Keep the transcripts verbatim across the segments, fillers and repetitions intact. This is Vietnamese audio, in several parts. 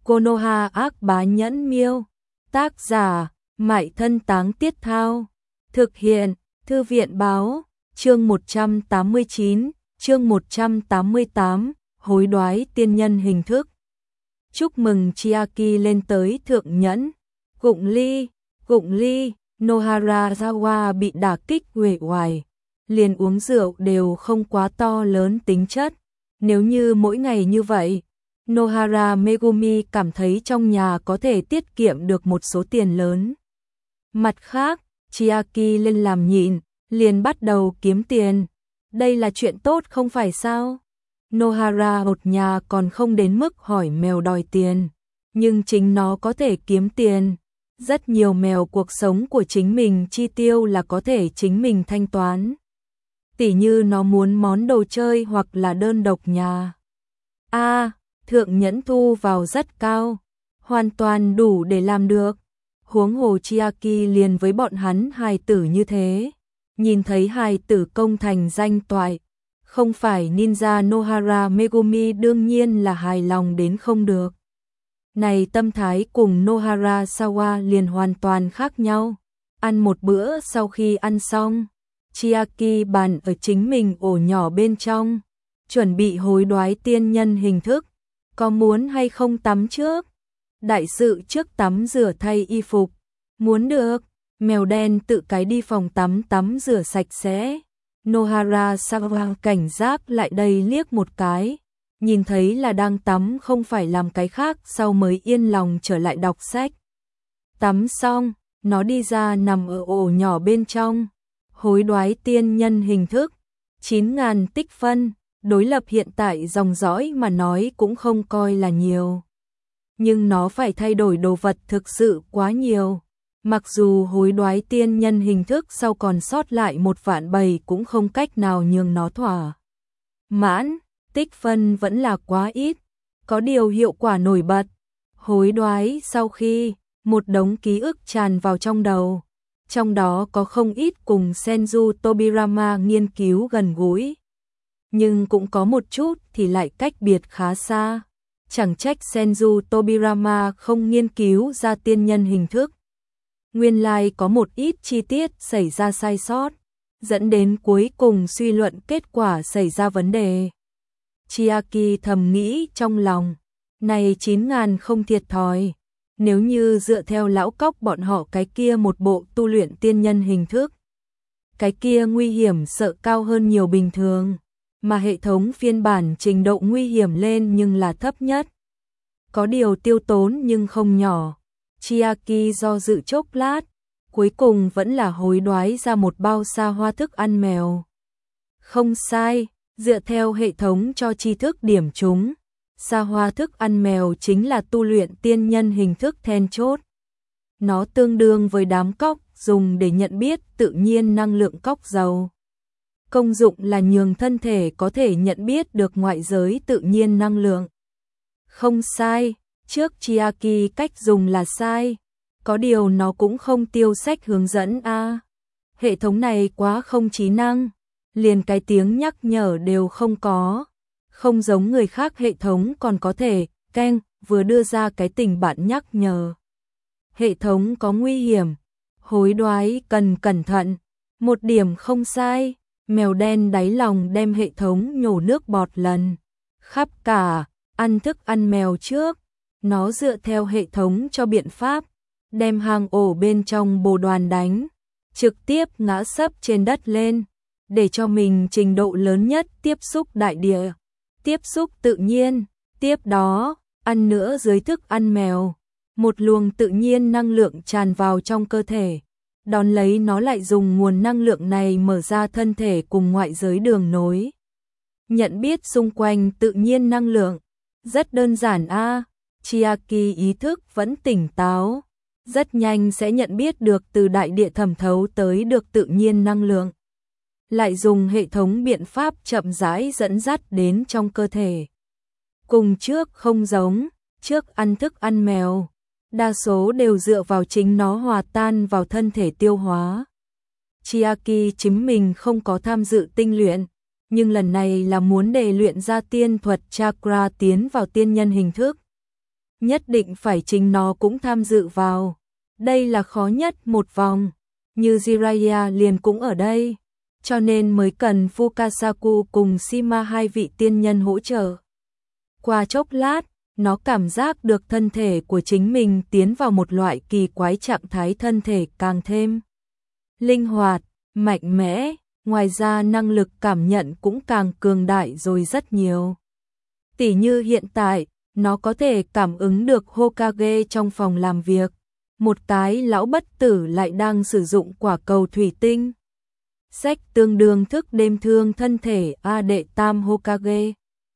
Konoha ác bá nhẫn miêu. Tác giả, Mại Thân Táng Tiết Thao. Thực hiện, Thư viện Báo. Chương một trăm tám mươi chín, chương một trăm tám mươi tám, hối đoái tiên nhân hình thức. Chúc mừng Chiaki lên tới thượng nhẫn. Gụng ly, gụng ly, Noharazawa bị đả kích uể oải. Liền uống rượu đều không quá to lớn tính chất. Nếu như mỗi ngày như vậy, Nohara Megumi cảm thấy trong nhà có thể tiết kiệm được một số tiền lớn. Mặt khác, Chiaki lên làm nhịn, liền bắt đầu kiếm tiền. Đây là chuyện tốt không phải sao? Nohara một nhà còn không đến mức hỏi mèo đòi tiền, nhưng chính nó có thể kiếm tiền. Rất nhiều mèo cuộc sống của chính mình chi tiêu là có thể chính mình thanh toán. Tỉ như nó muốn món đồ chơi hoặc là đơn độc nhà. A, à, thượng nhẫn thu vào rất cao, hoàn toàn đủ để làm được. Huống hồ Chiaki liền với bọn hắn hài tử như thế, nhìn thấy hài tử công thành danh toại, không phải ninja Nohara Megumi đương nhiên là hài lòng đến không được. Này tâm thái cùng Nohara Sawa liền hoàn toàn khác nhau. Ăn một bữa sau khi ăn xong, Chiaki bàn ở chính mình ổ nhỏ bên trong, chuẩn bị hối đoái tiên nhân hình thức. Có muốn hay không tắm trước? Đại sự trước tắm rửa thay y phục. Muốn được, mèo đen tự cái đi phòng tắm tắm rửa sạch sẽ. Nohara Sawa cảnh giác lại đây liếc một cái, nhìn thấy là đang tắm không phải làm cái khác, sau mới yên lòng trở lại đọc sách. Tắm xong, nó đi ra nằm ở ổ nhỏ bên trong, hối đoái tiên nhân hình thức, chín nghìn tích phân, đối lập hiện tại dòng dõi mà nói cũng không coi là nhiều. Nhưng nó phải thay đổi đồ vật thực sự quá nhiều. Mặc dù hối đoái tiên nhân hình thức sau còn sót lại một vạn bầy cũng không cách nào nhường nó thỏa mãn, tích phân vẫn là quá ít. Có điều hiệu quả nổi bật, hối đoái sau khi một đống ký ức tràn vào trong đầu, trong đó có không ít cùng Senju Tobirama nghiên cứu gần gũi, nhưng cũng có một chút thì lại cách biệt khá xa. Chẳng trách Senju Tobirama không nghiên cứu ra tiên nhân hình thức. Nguyên lai có một ít chi tiết xảy ra sai sót, dẫn đến cuối cùng suy luận kết quả xảy ra vấn đề. Chiaki thầm nghĩ trong lòng, này chín nghìn không thiệt thòi, nếu như dựa theo lão cóc bọn họ cái kia một bộ tu luyện tiên nhân hình thức. Cái kia nguy hiểm sợ cao hơn nhiều bình thường, mà hệ thống phiên bản trình độ nguy hiểm lên nhưng là thấp nhất. Có điều tiêu tốn nhưng không nhỏ. Chiaki do dự chốc lát, cuối cùng vẫn là hối đoái ra một bao xa hoa thức ăn mèo. Không sai, dựa theo hệ thống cho tri thức điểm chúng, xa hoa thức ăn mèo chính là tu luyện tiên nhân hình thức then chốt. Nó tương đương với đám cóc dùng để nhận biết tự nhiên năng lượng cóc dầu. Công dụng là nhường thân thể có thể nhận biết được ngoại giới tự nhiên năng lượng. Không sai. Trước Chiaki cách dùng là sai, có điều nó cũng không tiêu sách hướng dẫn a. À. Hệ thống này quá không trí năng, liền cái tiếng nhắc nhở đều không có, không giống người khác hệ thống còn có thể, keng, vừa đưa ra cái tình bạn nhắc nhở. Hệ thống có nguy hiểm, hối đoái cần cẩn thận, một điểm không sai, mèo đen đáy lòng đem hệ thống nhổ nước bọt lần. Khắp cả, ăn thức ăn mèo trước. Nó dựa theo hệ thống cho biện pháp, đem hang ổ bên trong bồ đoàn đánh, trực tiếp ngã sấp trên đất lên, để cho mình trình độ lớn nhất tiếp xúc đại địa, tiếp xúc tự nhiên, tiếp đó, ăn nữa dưới thức ăn mèo, một luồng tự nhiên năng lượng tràn vào trong cơ thể, đón lấy nó lại dùng nguồn năng lượng này mở ra thân thể cùng ngoại giới đường nối. Nhận biết xung quanh tự nhiên năng lượng, rất đơn giản a. À. Chiaki ý thức vẫn tỉnh táo, rất nhanh sẽ nhận biết được từ đại địa thẩm thấu tới được tự nhiên năng lượng. Lại dùng hệ thống biện pháp chậm rãi dẫn dắt đến trong cơ thể. Cùng trước không giống, trước ăn thức ăn mèo, đa số đều dựa vào chính nó hòa tan vào thân thể tiêu hóa. Chiaki chính mình không có tham dự tinh luyện, nhưng lần này là muốn để luyện ra tiên thuật chakra tiến vào tiên nhân hình thức. nhất định phải chính nó cũng tham dự vào. Đây là khó nhất một vòng, như Jiraiya liền cũng ở đây, cho nên mới cần Fukasaku cùng Shima hai vị tiên nhân hỗ trợ. Qua chốc lát, nó cảm giác được thân thể của chính mình tiến vào một loại kỳ quái trạng thái thân thể càng thêm linh hoạt, mạnh mẽ, ngoài ra năng lực cảm nhận cũng càng cường đại rồi rất nhiều. Tỉ như hiện tại, nó có thể cảm ứng được Hokage trong phòng làm việc, một cái lão bất tử lại đang sử dụng quả cầu thủy tinh. Sách tương đương thức đêm thương thân thể A đệ tam Hokage.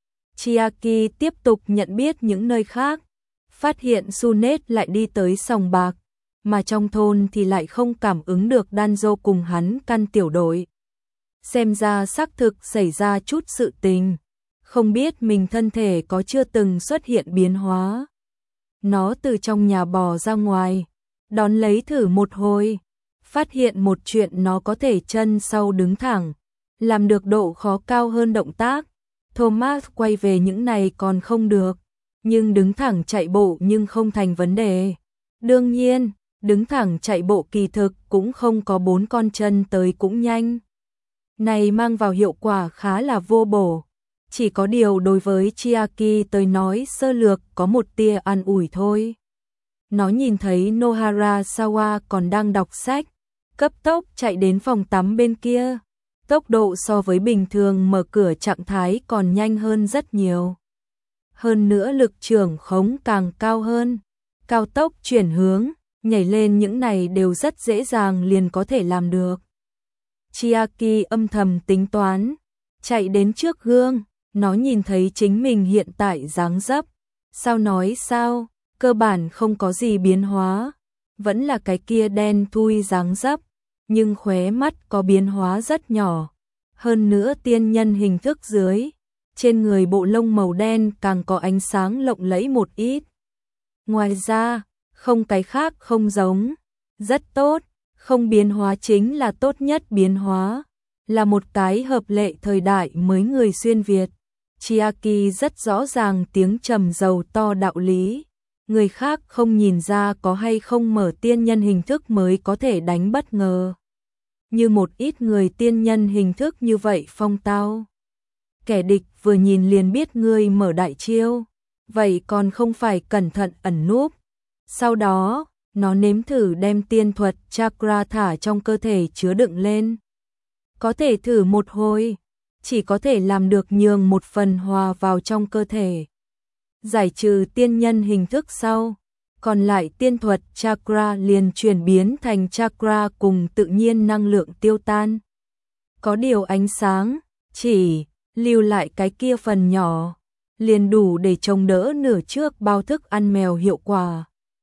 Chiaki tiếp tục nhận biết những nơi khác, phát hiện Sunet lại đi tới sòng bạc, mà trong thôn thì lại không cảm ứng được Danzo cùng hắn căn tiểu đội. Xem ra xác thực xảy ra chút sự tình, không biết mình thân thể có chưa từng xuất hiện biến hóa. Nó từ trong nhà bò ra ngoài, đón lấy thử một hồi, phát hiện một chuyện nó có thể chân sau đứng thẳng, làm được độ khó cao hơn động tác. Thomas quay về những này còn không được, nhưng đứng thẳng chạy bộ nhưng không thành vấn đề. Đương nhiên, đứng thẳng chạy bộ kỳ thực cũng không có bốn con chân tới cũng nhanh. Này mang vào hiệu quả khá là vô bổ. Chỉ có điều đối với Chiaki tới nói sơ lược có một tia an ủi thôi. Nó nhìn thấy Nohara Sawa còn đang đọc sách, cấp tốc chạy đến phòng tắm bên kia. Tốc độ so với bình thường mở cửa trạng thái còn nhanh hơn rất nhiều. Hơn nữa lực trưởng khống càng cao hơn. Cao tốc chuyển hướng, nhảy lên những này đều rất dễ dàng liền có thể làm được. Chiaki âm thầm tính toán, chạy đến trước gương, nó nhìn thấy chính mình hiện tại dáng dấp. Sao nói sao, cơ bản không có gì biến hóa, vẫn là cái kia đen thui dáng dấp, nhưng khóe mắt có biến hóa rất nhỏ. Hơn nữa tiên nhân hình thức dưới, trên người bộ lông màu đen càng có ánh sáng lộng lẫy một ít. Ngoài ra, không cái khác không giống, rất tốt, không biến hóa chính là tốt nhất biến hóa, là một cái hợp lệ thời đại mới người xuyên Việt. Chiaki rất rõ ràng tiếng trầm dầu to đạo lý, người khác không nhìn ra có hay không mở tiên nhân hình thức mới có thể đánh bất ngờ. Như một ít người tiên nhân hình thức như vậy phong tao. Kẻ địch vừa nhìn liền biết ngươi mở đại chiêu, vậy còn không phải cẩn thận ẩn núp. Sau đó, nó nếm thử đem tiên thuật chakra thả trong cơ thể chứa đựng lên. Có thể thử một hồi, chỉ có thể làm được nhường một phần hòa vào trong cơ thể. Giải trừ tiên nhân hình thức sau, còn lại tiên thuật chakra liền chuyển biến thành chakra cùng tự nhiên năng lượng tiêu tan. Có điều ánh sáng, chỉ lưu lại cái kia phần nhỏ, liền đủ để chống đỡ nửa trước bao thức ăn mèo hiệu quả.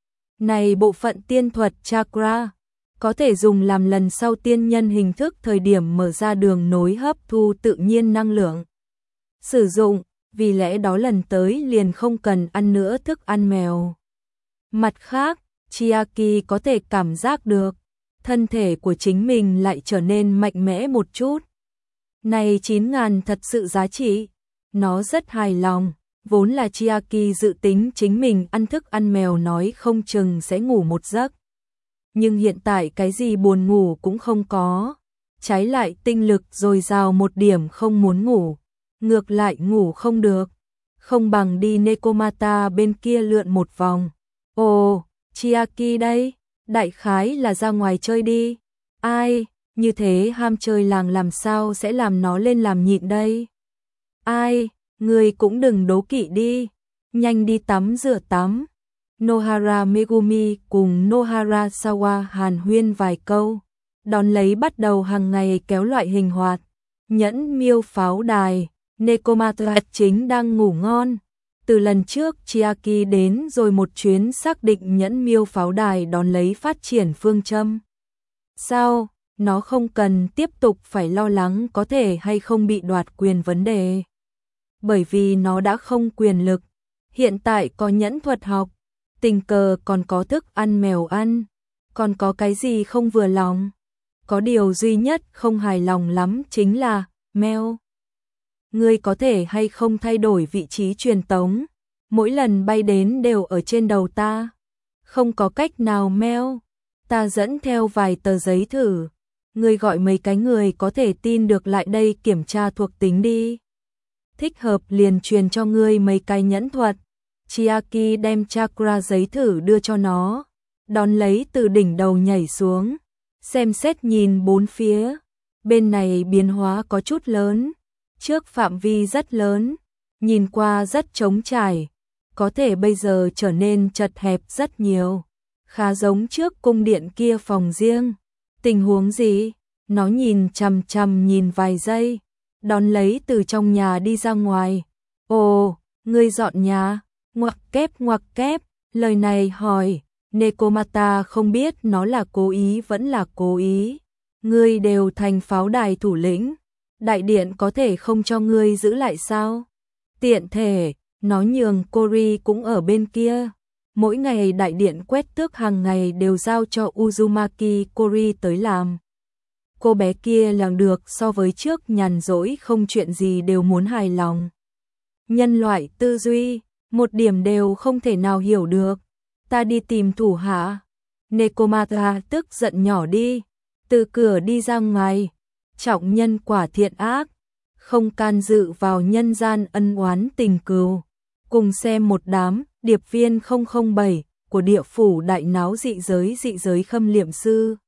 Này bộ phận tiên thuật chakra, có thể dùng làm lần sau tiên nhân hình thức thời điểm mở ra đường nối hấp thu tự nhiên năng lượng. Sử dụng, vì lẽ đó lần tới liền không cần ăn nữa thức ăn mèo. Mặt khác, Chiaki có thể cảm giác được, thân thể của chính mình lại trở nên mạnh mẽ một chút. Này chín ngàn thật sự giá trị, nó rất hài lòng, vốn là Chiaki dự tính chính mình ăn thức ăn mèo nói không chừng sẽ ngủ một giấc. Nhưng hiện tại cái gì buồn ngủ cũng không có, trái lại tinh lực dồi dào một điểm không muốn ngủ, ngược lại ngủ không được, không bằng đi Nekomata bên kia lượn một vòng. Ồ, Chiaki đây, đại khái là ra ngoài chơi đi. Ai, như thế ham chơi làng làm sao sẽ làm nó lên làm nhịn đây. Ai, người cũng đừng đố kỵ đi, nhanh đi tắm rửa tắm. Nohara Megumi cùng Nohara Sawa hàn huyên vài câu, đón lấy bắt đầu hàng ngày kéo loại hình hoạt. Nhẫn miêu pháo đài, Nekomata chính đang ngủ ngon. Từ lần trước Chiaki đến rồi một chuyến xác định nhẫn miêu pháo đài đón lấy phát triển phương châm. Sao, nó không cần tiếp tục phải lo lắng có thể hay không bị đoạt quyền vấn đề. Bởi vì nó đã không quyền lực, hiện tại có nhẫn thuật học, tình cờ còn có thức ăn mèo ăn, còn có cái gì không vừa lòng. Có điều duy nhất không hài lòng lắm chính là, mèo. Ngươi có thể hay không thay đổi vị trí truyền tống, mỗi lần bay đến đều ở trên đầu ta. Không có cách nào meo. Ta dẫn theo vài tờ giấy thử. Ngươi gọi mấy cái người có thể tin được lại đây kiểm tra thuộc tính đi. Thích hợp liền truyền cho ngươi mấy cái nhẫn thuật. Chiaki đem chakra giấy thử đưa cho nó, đón lấy từ đỉnh đầu nhảy xuống, xem xét nhìn bốn phía. Bên này biến hóa có chút lớn, trước phạm vi rất lớn, nhìn qua rất trống trải, có thể bây giờ trở nên chật hẹp rất nhiều, khá giống trước cung điện kia phòng riêng. Tình huống gì? Nó nhìn chằm chằm nhìn vài giây, đón lấy từ trong nhà đi ra ngoài. Ồ, ngươi dọn nhà? Ngoặc kép ngoặc kép, lời này hỏi, Nekomata không biết nó là cố ý vẫn là cố ý. Ngươi đều thành pháo đài thủ lĩnh, đại điện có thể không cho ngươi giữ lại sao? Tiện thể, nó nhường Kori cũng ở bên kia. Mỗi ngày đại điện quét tước hàng ngày đều giao cho Uzumaki Kori tới làm. Cô bé kia làm được so với trước nhàn rỗi không chuyện gì đều muốn hài lòng. Nhân loại tư duy, một điểm đều không thể nào hiểu được. Ta đi tìm thủ hạ. Nekomata tức giận nhỏ đi, từ cửa đi ra ngoài. Trọng nhân quả thiện ác, không can dự vào nhân gian ân oán tình cừu. Cùng xem một đám điệp viên không không bảy của địa phủ đại náo dị giới dị giới khâm liệm sư.